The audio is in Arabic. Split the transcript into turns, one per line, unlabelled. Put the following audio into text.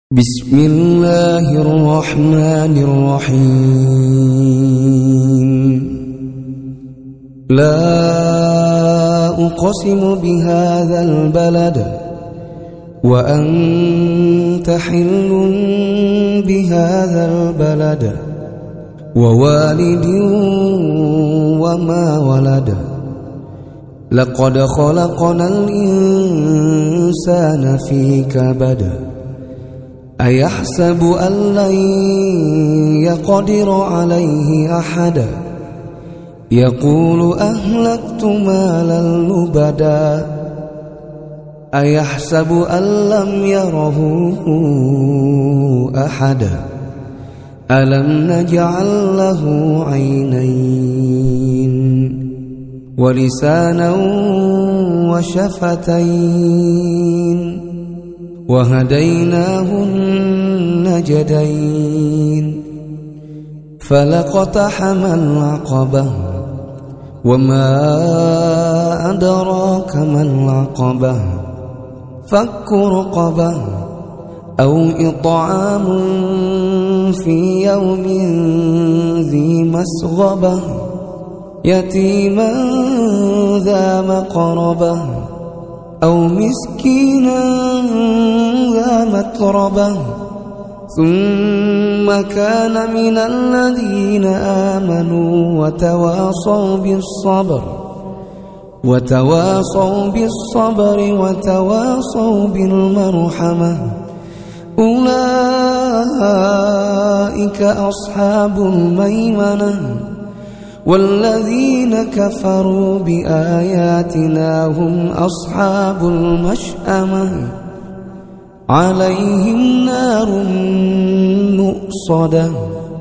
بسم الله الرحمن الرحيم. لا أقسم بهذا البلد وأنت حل بهذا البلد ووالد وما ولد. لقد خلقنا الإنسان في كبد. أيحسب أن لن يقدر عليه أحد. يقول أهلكت مالا لبدا. أيحسب أن لم يره أحد. ألم نجعل له عينين ولسانا وشفتين وهديناه النجدين. فلاقتحم العقبة وما أدراك ما العقبة. فك رقبة أو إطعام في يوم ذي مسغبة يتيما ذا مقربة أو مسكينا ذا متربة. ثم كان من الذين آمنوا وتواصوا بالصبر وتواصوا بالمرحمة. أولئك أصحاب الميمنة. والذين كفروا بآياتنا هم أصحاب المشأمة. عليهم نار مؤصدة